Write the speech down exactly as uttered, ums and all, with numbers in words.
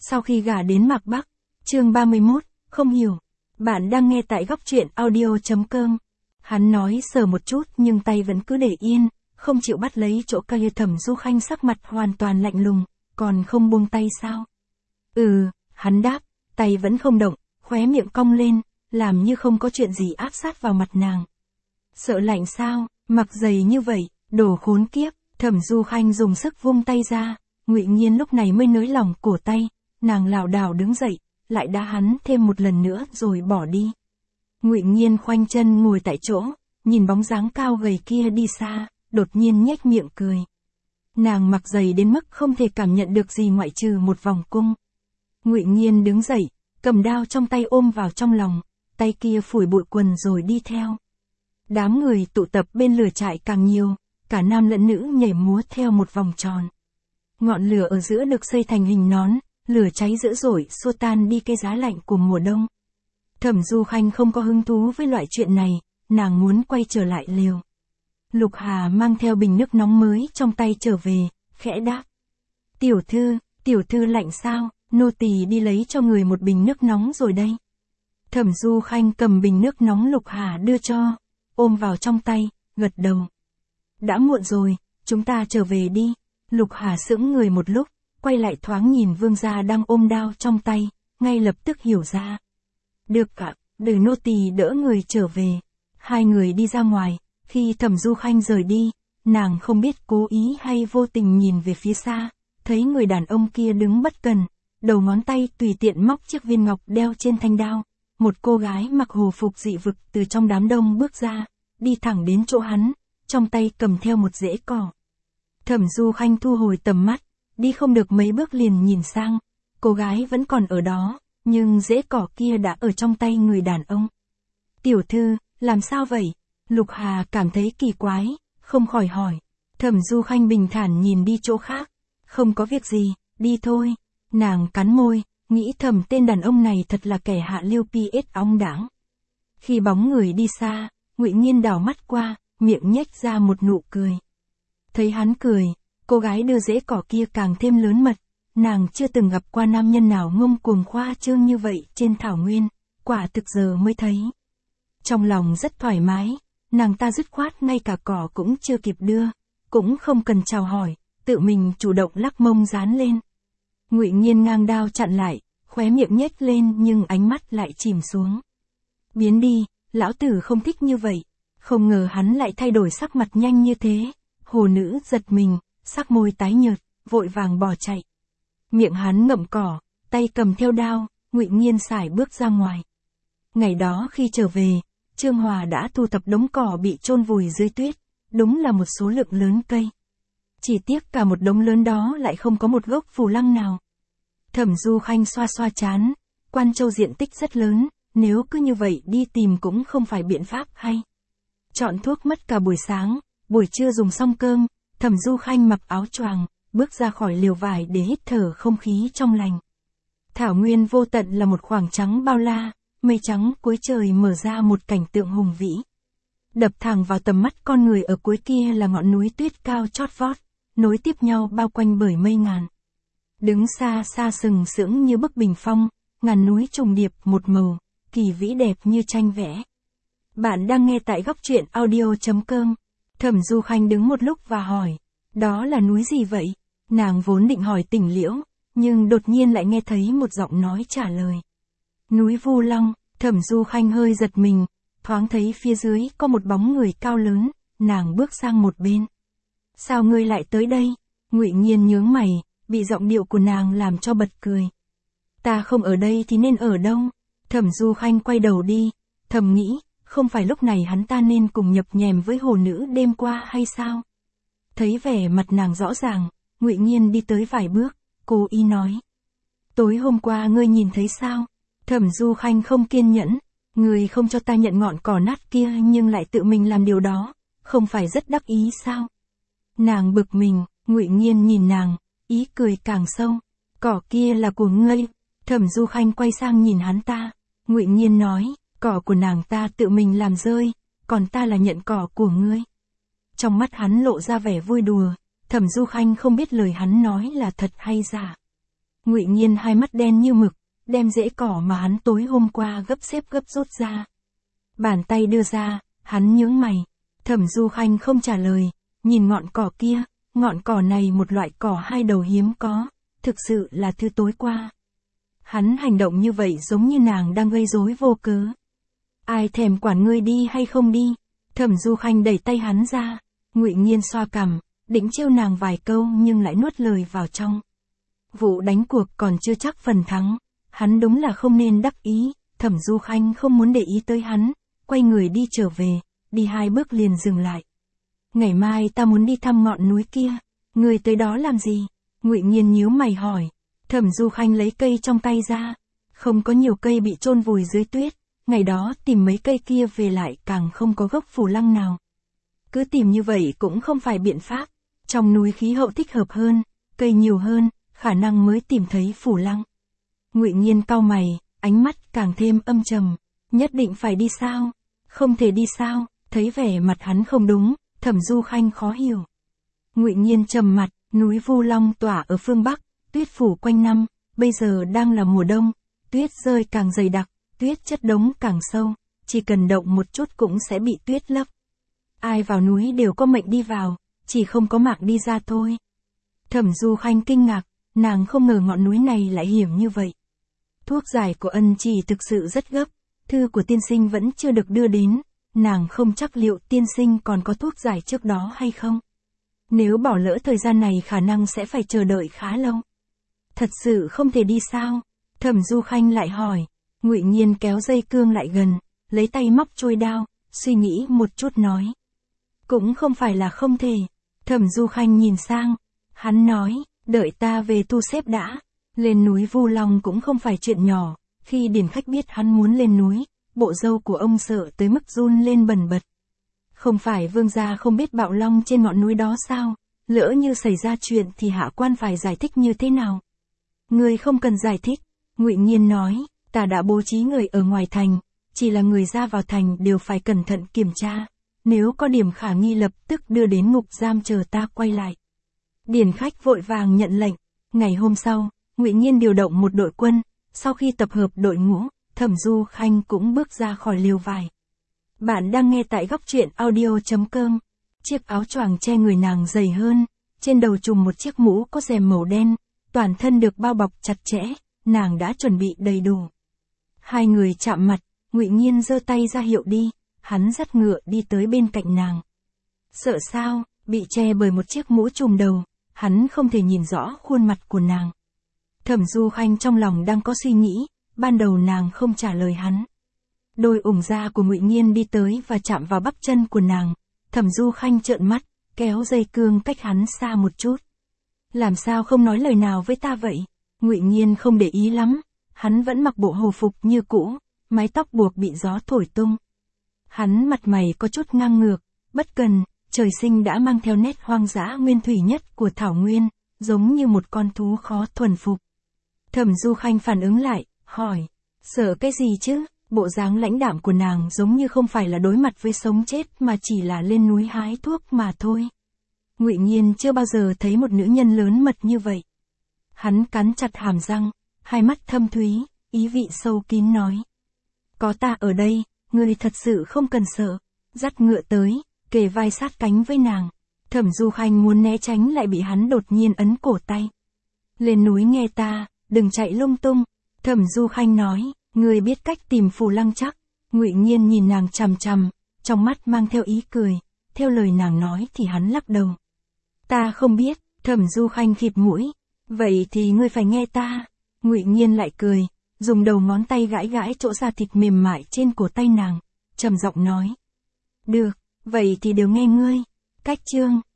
Sau khi gả đến Mạc Bắc, chương ba mươi mốt, không hiểu. Bạn đang nghe tại góc truyện audio.com. Hắn nói sờ một chút nhưng tay vẫn cứ để yên, không chịu bắt lấy chỗ cây. Thẩm Du Khanh sắc mặt hoàn toàn lạnh lùng, còn không buông tay sao? Ừ, hắn đáp, tay vẫn không động, khóe miệng cong lên, làm như không có chuyện gì áp sát vào mặt nàng. Sợ lạnh sao, mặc giày như vậy, đồ khốn kiếp. Thẩm Du Khanh dùng sức vung tay ra, Ngụy Nhiên lúc này mới nới lỏng cổ tay, nàng lảo đảo đứng dậy, lại đá hắn thêm một lần nữa rồi bỏ đi. Ngụy Nhiên khoanh chân ngồi tại chỗ, nhìn bóng dáng cao gầy kia đi xa, đột nhiên nhếch miệng cười. Nàng mặc giày đến mức không thể cảm nhận được gì ngoại trừ một vòng cung. Ngụy Nhiên đứng dậy, cầm đao trong tay ôm vào trong lòng, tay kia phủi bụi quần rồi đi theo. Đám người tụ tập bên lửa trại càng nhiều, cả nam lẫn nữ nhảy múa theo một vòng tròn. Ngọn lửa ở giữa được xây thành hình nón, lửa cháy dữ dội xua tan đi cái giá lạnh của mùa đông. Thẩm Du Khanh không có hứng thú với loại chuyện này, nàng muốn quay trở lại lều. Lục Hà mang theo bình nước nóng mới trong tay trở về, khẽ đáp. Tiểu thư, tiểu thư lạnh sao, nô tỳ đi lấy cho người một bình nước nóng rồi đây. Thẩm Du Khanh cầm bình nước nóng Lục Hà đưa cho, ôm vào trong tay, gật đầu. Đã muộn rồi, chúng ta trở về đi. Lục Hà sững người một lúc, quay lại thoáng nhìn vương gia đang ôm đao trong tay, ngay lập tức hiểu ra. Được cả, để nô tỳ đỡ người trở về. Hai người đi ra ngoài, khi Thẩm Du Khanh rời đi, nàng không biết cố ý hay vô tình nhìn về phía xa, thấy người đàn ông kia đứng bất cần, đầu ngón tay tùy tiện móc chiếc viên ngọc đeo trên thanh đao. Một cô gái mặc hồ phục dị vực từ trong đám đông bước ra, đi thẳng đến chỗ hắn, trong tay cầm theo một rễ cỏ. Thẩm Du Khanh thu hồi tầm mắt, đi không được mấy bước liền nhìn sang, cô gái vẫn còn ở đó, nhưng rễ cỏ kia đã ở trong tay người đàn ông. Tiểu thư, làm sao vậy? Lục Hà cảm thấy kỳ quái, không khỏi hỏi. Thẩm Du Khanh bình thản nhìn đi chỗ khác. Không có việc gì, đi thôi. Nàng cắn môi, nghĩ thầm tên đàn ông này thật là kẻ hạ lưu pi ết ong đãng. Khi bóng người đi xa, Ngụy Nhiên đảo mắt qua, miệng nhếch ra một nụ cười. Thấy hắn cười, cô gái đưa rễ cỏ kia càng thêm lớn mật. Nàng chưa từng gặp qua nam nhân nào ngông cuồng khoa trương như vậy trên thảo nguyên, quả thực giờ mới thấy. Trong lòng rất thoải mái, nàng ta dứt khoát ngay cả cỏ cũng chưa kịp đưa, cũng không cần chào hỏi, tự mình chủ động lắc mông dán lên. Ngụy Nhiên ngang đao chặn lại, khóe miệng nhếch lên nhưng ánh mắt lại chìm xuống. Biến đi, lão tử không thích như vậy. Không ngờ hắn lại thay đổi sắc mặt nhanh như thế. Hồ nữ giật mình, sắc môi tái nhợt, vội vàng bỏ chạy. Miệng hắn ngậm cỏ, tay cầm theo đao, Ngụy Nhiên sải bước ra ngoài. Ngày đó khi trở về, Trương Hòa đã thu thập đống cỏ bị chôn vùi dưới tuyết, đúng là một số lượng lớn cây. Chỉ tiếc cả một đống lớn đó lại không có một gốc phù lăng nào. Thẩm Du Khanh xoa xoa trán, Quan Châu diện tích rất lớn, nếu cứ như vậy đi tìm cũng không phải biện pháp hay. Chọn thuốc mất cả buổi sáng, buổi trưa dùng xong cơm, Thẩm Du Khanh mặc áo choàng, bước ra khỏi liều vải để hít thở không khí trong lành. Thảo nguyên vô tận là một khoảng trắng bao la, mây trắng cuối trời mở ra một cảnh tượng hùng vĩ. Đập thẳng vào tầm mắt con người ở cuối kia là ngọn núi tuyết cao chót vót, nối tiếp nhau bao quanh bởi mây ngàn. Đứng xa xa sừng sững như bức bình phong, ngàn núi trùng điệp một màu, kỳ vĩ đẹp như tranh vẽ. Bạn đang nghe tại góc truyện audio.com. Thẩm Du Khanh đứng một lúc và hỏi, đó là núi gì vậy? Nàng vốn định hỏi Tỉnh Liễu, nhưng đột nhiên lại nghe thấy một giọng nói trả lời. Núi Vu Long. Thẩm Du Khanh hơi giật mình, thoáng thấy phía dưới có một bóng người cao lớn, nàng bước sang một bên. Sao ngươi lại tới đây? Ngụy Nhiên nhướng mày, bị giọng điệu của nàng làm cho bật cười. Ta không ở đây thì nên ở đâu? Thẩm Du Khanh quay đầu đi, thầm nghĩ, không phải lúc này hắn ta nên cùng nhập nhèm với hồ nữ đêm qua hay sao? Thấy vẻ mặt nàng rõ ràng, Ngụy Nhiên đi tới vài bước, cố ý nói. Tối hôm qua ngươi nhìn thấy sao? Thẩm Du Khanh không kiên nhẫn, ngươi không cho ta nhận ngọn cỏ nát kia nhưng lại tự mình làm điều đó, không phải rất đắc ý sao? Nàng bực mình, Ngụy Nhiên nhìn nàng, ý cười càng sâu. Cỏ kia là của ngươi. Thẩm Du Khanh quay sang nhìn hắn ta, Ngụy Nhiên nói, cỏ của nàng ta tự mình làm rơi, còn ta là nhận cỏ của ngươi. Trong mắt hắn lộ ra vẻ vui đùa, Thẩm Du Khanh không biết lời hắn nói là thật hay giả. Ngụy Nghiên hai mắt đen như mực, đem rễ cỏ mà hắn tối hôm qua gấp xếp gấp rút ra. Bàn tay đưa ra, hắn nhướng mày. Thẩm Du Khanh không trả lời, nhìn ngọn cỏ kia, ngọn cỏ này một loại cỏ hai đầu hiếm có, thực sự là thứ tối qua. Hắn hành động như vậy giống như nàng đang gây rối vô cớ. Ai thèm quản ngươi đi hay không đi? Thẩm Du Khanh đẩy tay hắn ra, Ngụy Nghiên xoa cằm, định trêu nàng vài câu nhưng lại nuốt lời vào trong. Vụ đánh cuộc còn chưa chắc phần thắng, hắn đúng là không nên đắc ý. Thẩm Du Khanh không muốn để ý tới hắn, quay người đi trở về, đi hai bước liền dừng lại. Ngày mai ta muốn đi thăm ngọn núi kia, ngươi tới đó làm gì? Ngụy Nghiên nhíu mày hỏi. Thẩm Du Khanh lấy cây trong tay ra, không có nhiều cây bị chôn vùi dưới tuyết, ngày đó tìm mấy cây kia về lại càng không có gốc phù lăng nào. Cứ tìm như vậy cũng không phải biện pháp, trong núi khí hậu thích hợp hơn, cây nhiều hơn, khả năng mới tìm thấy phù lăng. Ngụy Nghiên cau mày, ánh mắt càng thêm âm trầm, nhất định phải đi sao? Không thể đi sao? Thấy vẻ mặt hắn không đúng, Thẩm Du Khanh khó hiểu. Ngụy Nghiên trầm mặt, núi Vu Long tỏa ở phương Bắc, tuyết phủ quanh năm, bây giờ đang là mùa đông, tuyết rơi càng dày đặc, tuyết chất đống càng sâu, chỉ cần động một chút cũng sẽ bị tuyết lấp. Ai vào núi đều có mệnh đi vào, chỉ không có mạng đi ra thôi. Thẩm Du Khanh kinh ngạc, nàng không ngờ ngọn núi này lại hiểm như vậy. Thuốc giải của Ân Chỉ thực sự rất gấp, thư của tiên sinh vẫn chưa được đưa đến, nàng không chắc liệu tiên sinh còn có thuốc giải trước đó hay không. Nếu bỏ lỡ thời gian này khả năng sẽ phải chờ đợi khá lâu. Thật sự không thể đi sao? Thẩm Du Khanh lại hỏi. Ngụy Nghiên kéo dây cương lại gần, lấy tay móc chuôi đao, suy nghĩ một chút nói. Cũng không phải là không thể. Thẩm Du Khanh nhìn sang, hắn nói, đợi ta về thu xếp đã. Lên núi Vu Long cũng không phải chuyện nhỏ, khi Điền Khách biết hắn muốn lên núi, bộ râu của ông sợ tới mức run lên bần bật. Không phải vương gia không biết bạo long trên ngọn núi đó sao? Lỡ như xảy ra chuyện thì hạ quan phải giải thích như thế nào? Ngươi không cần giải thích, Ngụy Nghiên nói, ta đã bố trí người ở ngoài thành, chỉ là người ra vào thành đều phải cẩn thận kiểm tra, nếu có điểm khả nghi lập tức đưa đến ngục giam chờ ta quay lại. Điền Khách vội vàng nhận lệnh, ngày hôm sau, Ngụy Nghiên điều động một đội quân, sau khi tập hợp đội ngũ, Thẩm Du Khanh cũng bước ra khỏi lều vải. Bạn đang nghe tại góc truyện audio chấm com. Chiếc áo choàng che người nàng dày hơn, trên đầu trùm một chiếc mũ có rèm màu đen, toàn thân được bao bọc chặt chẽ, nàng đã chuẩn bị đầy đủ. Hai người chạm mặt, Ngụy Nghiên giơ tay ra hiệu đi, hắn dắt ngựa đi tới bên cạnh nàng. Sợ sao? Bị che bởi một chiếc mũ trùm đầu, hắn không thể nhìn rõ khuôn mặt của nàng. Thẩm Du Khanh trong lòng đang có suy nghĩ, ban đầu nàng không trả lời hắn. Đôi ủng da của Ngụy Nghiên đi tới và chạm vào bắp chân của nàng, Thẩm Du Khanh trợn mắt, kéo dây cương cách hắn xa một chút. Làm sao không nói lời nào với ta vậy? Ngụy Nghiên không để ý lắm, hắn vẫn mặc bộ hầu phục như cũ, mái tóc buộc bị gió thổi tung. Hắn mặt mày có chút ngang ngược, bất cần, trời sinh đã mang theo nét hoang dã nguyên thủy nhất của Thảo Nguyên, giống như một con thú khó thuần phục. Thẩm Du Khanh phản ứng lại, hỏi, sợ cái gì chứ? Bộ dáng lãnh đạm của nàng giống như không phải là đối mặt với sống chết mà chỉ là lên núi hái thuốc mà thôi. Ngụy Nghiên chưa bao giờ thấy một nữ nhân lớn mật như vậy. Hắn cắn chặt hàm răng, hai mắt thâm thúy, ý vị sâu kín nói. Có ta ở đây, ngươi thật sự không cần sợ. Dắt ngựa tới, kề vai sát cánh với nàng. Thẩm Du Khanh muốn né tránh lại bị hắn đột nhiên ấn cổ tay. Lên núi nghe ta, đừng chạy lung tung. Thẩm Du Khanh nói, ngươi biết cách tìm phù lăng chắc. Ngụy Nghiên nhìn nàng chằm chằm, trong mắt mang theo ý cười. Theo lời nàng nói thì hắn lắc đầu. Ta không biết. Thẩm Du Khanh khịt mũi. Vậy thì ngươi phải nghe ta. Ngụy Nghiên lại cười, dùng đầu ngón tay gãi gãi chỗ da thịt mềm mại trên cổ tay nàng, trầm giọng nói. Được, vậy thì đều nghe ngươi. Cách chương